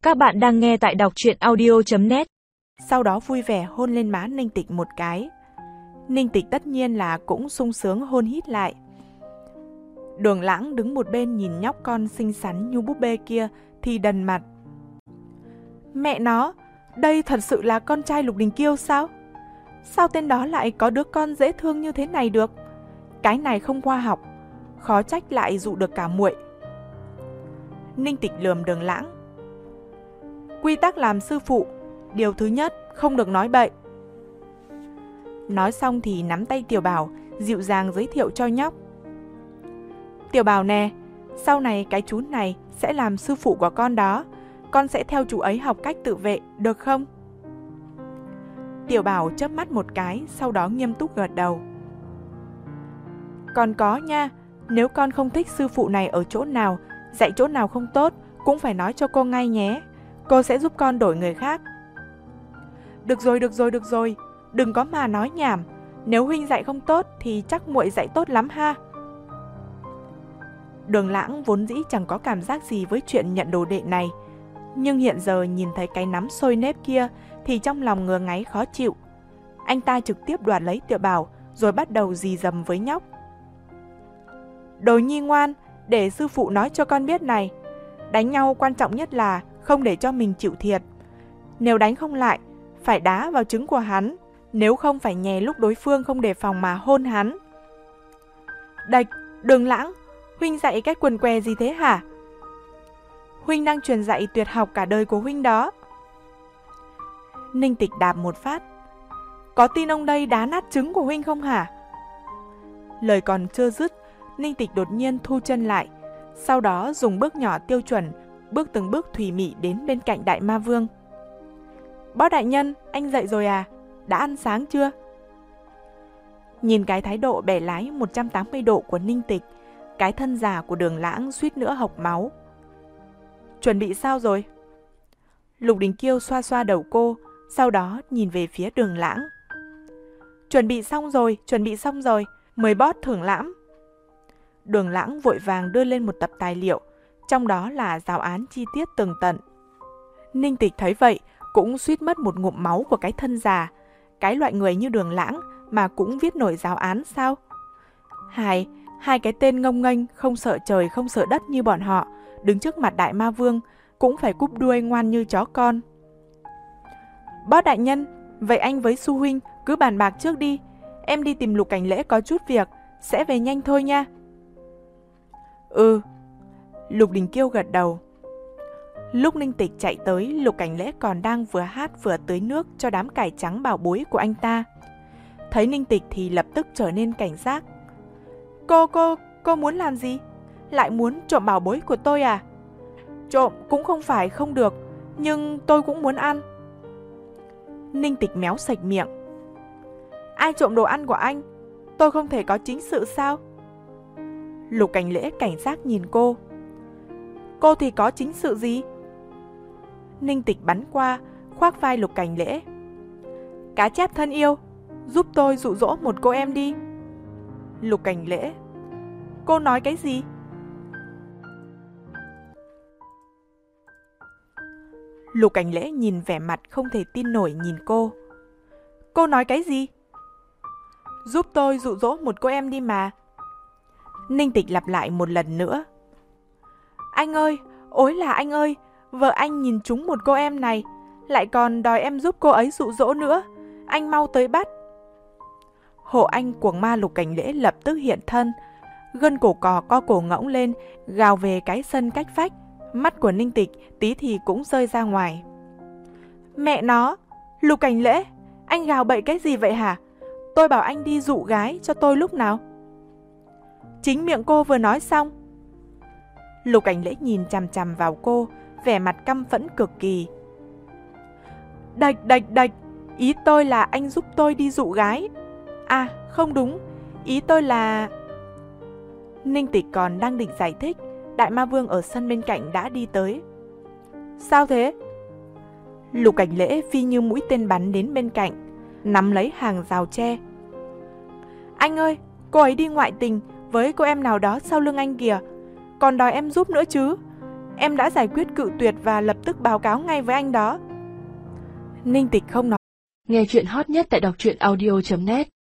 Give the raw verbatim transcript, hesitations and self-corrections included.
Các bạn đang nghe tại đọc truyện audio chấm net. Sau đó vui vẻ hôn lên má Ninh Tịch một cái. Ninh Tịch tất nhiên là cũng sung sướng hôn hít lại. Đường Lãng đứng một bên nhìn nhóc con xinh xắn như búp bê kia thì đần mặt. Mẹ nó, đây thật sự là con trai Lục Đình Kiêu sao? Sao tên đó lại có đứa con dễ thương như thế này được? Cái này không khoa học, khó trách lại dụ được cả muội. Ninh Tịch lườm Đường Lãng. Quy tắc làm sư phụ, điều thứ nhất, không được nói bậy. Nói xong thì nắm tay Tiểu Bảo, dịu dàng giới thiệu cho nhóc. Tiểu Bảo nè, sau này cái chú này sẽ làm sư phụ của con đó. Con sẽ theo chú ấy học cách tự vệ, được không? Tiểu Bảo chớp mắt một cái, sau đó nghiêm túc gật đầu. Còn có nha, nếu con không thích sư phụ này ở chỗ nào, dạy chỗ nào không tốt, cũng phải nói cho cô ngay nhé. Cô sẽ giúp con đổi người khác. Được rồi, được rồi, được rồi. Đừng có mà nói nhảm. Nếu huynh dạy không tốt thì chắc muội dạy tốt lắm ha. Đường Lãng vốn dĩ chẳng có cảm giác gì với chuyện nhận đồ đệ này. Nhưng hiện giờ nhìn thấy cái nắm sôi nếp kia thì trong lòng ngứa ngáy khó chịu. Anh ta trực tiếp đoạt lấy Tiểu Bảo rồi bắt đầu dì dầm với nhóc. Đồ nhi ngoan, để sư phụ nói cho con biết này. Đánh nhau quan trọng nhất là không để cho mình chịu thiệt. Nếu đánh không lại, phải đá vào trứng của hắn. Nếu không phải nhè lúc đối phương không đề phòng mà hôn hắn. Đạch, Đường Lãng, huynh dạy cách quần què gì thế hả? Huynh đang truyền dạy tuyệt học cả đời của huynh đó. Ninh Tịch đạp một phát. Có tin ông đây đá nát trứng của huynh không hả? Lời còn chưa dứt, Ninh Tịch đột nhiên thu chân lại. Sau đó dùng bước nhỏ tiêu chuẩn, bước từng bước thùy mị đến bên cạnh Đại Ma Vương. Bó đại nhân, anh dậy rồi à? Đã ăn sáng chưa? Nhìn cái thái độ bẻ lái một trăm tám mươi độ của Ninh Tịch, cái thân già của Đường Lãng suýt nữa hộc máu. Chuẩn bị sao rồi? Lục Đình Kiêu xoa xoa đầu cô, sau đó nhìn về phía Đường Lãng. Chuẩn bị xong rồi, chuẩn bị xong rồi, mời boss thưởng lãm. Đường Lãng vội vàng đưa lên một tập tài liệu, trong đó là giáo án chi tiết tường tận. Ninh Tịch thấy vậy, cũng suýt mất một ngụm máu của cái thân già. Cái loại người như Đường Lãng mà cũng viết nổi giáo án sao? Hai, hai cái tên ngông nghênh, không sợ trời không sợ đất như bọn họ, đứng trước mặt Đại Ma Vương, cũng phải cúp đuôi ngoan như chó con. Boss đại nhân, vậy anh với Su huynh cứ bàn bạc trước đi. Em đi tìm Lục Cảnh Lễ có chút việc, sẽ về nhanh thôi nha. Ừ. Lục Đình Kiêu gật đầu. Lúc Ninh Tịch chạy tới, Lục Cảnh Lễ còn đang vừa hát vừa tưới nước cho đám cải trắng bảo bối của anh ta. Thấy Ninh Tịch thì lập tức trở nên cảnh giác. Cô, cô, cô muốn làm gì? Lại muốn trộm bảo bối của tôi à? Trộm cũng không phải không được, nhưng tôi cũng muốn ăn. Ninh Tịch méo sạch miệng. Ai trộm đồ ăn của anh? Tôi không thể có chính sự sao? Lục Cảnh Lễ cảnh giác nhìn cô. Cô thì có chính sự gì? Ninh Tịch bắn qua, khoác vai Lục Cảnh Lễ. Cá chép thân yêu, giúp tôi dụ dỗ một cô em đi. Lục Cảnh Lễ. Cô nói cái gì? Lục Cảnh Lễ nhìn vẻ mặt không thể tin nổi nhìn cô. Cô nói cái gì? Giúp tôi dụ dỗ một cô em đi mà. Ninh Tịch lặp lại một lần nữa. Anh ơi, ối là anh ơi, vợ anh nhìn trúng một cô em này, lại còn đòi em giúp cô ấy dụ dỗ nữa. Anh mau tới bắt. Hộ anh cuồng ma Lục Cảnh Lễ lập tức hiện thân, gân cổ cò co cổ ngỗng lên, gào về cái sân cách vách. Mắt của Ninh Tịch tí thì cũng rơi ra ngoài. Mẹ nó, Lục Cảnh Lễ, anh gào bậy cái gì vậy hả? Tôi bảo anh đi dụ gái cho tôi lúc nào? Chính miệng cô vừa nói xong. Lục Cảnh Lễ nhìn chằm chằm vào cô, vẻ mặt căm phẫn cực kỳ. Đạch đạch đạch, ý tôi là anh giúp tôi đi dụ gái. À, không đúng, ý tôi là... Ninh Tịch còn đang định giải thích, Đại Ma Vương ở sân bên cạnh đã đi tới. Sao thế? Lục Cảnh Lễ phi như mũi tên bắn đến bên cạnh, nắm lấy hàng rào tre. Anh ơi, cô ấy đi ngoại tình với cô em nào đó sau lưng anh kìa, còn đòi em giúp nữa chứ. Em đã giải quyết cự tuyệt và lập tức báo cáo ngay với anh đó. Ninh Tịch không nói. Nghe chuyện hot nhất tại đọc truyện audio chấm net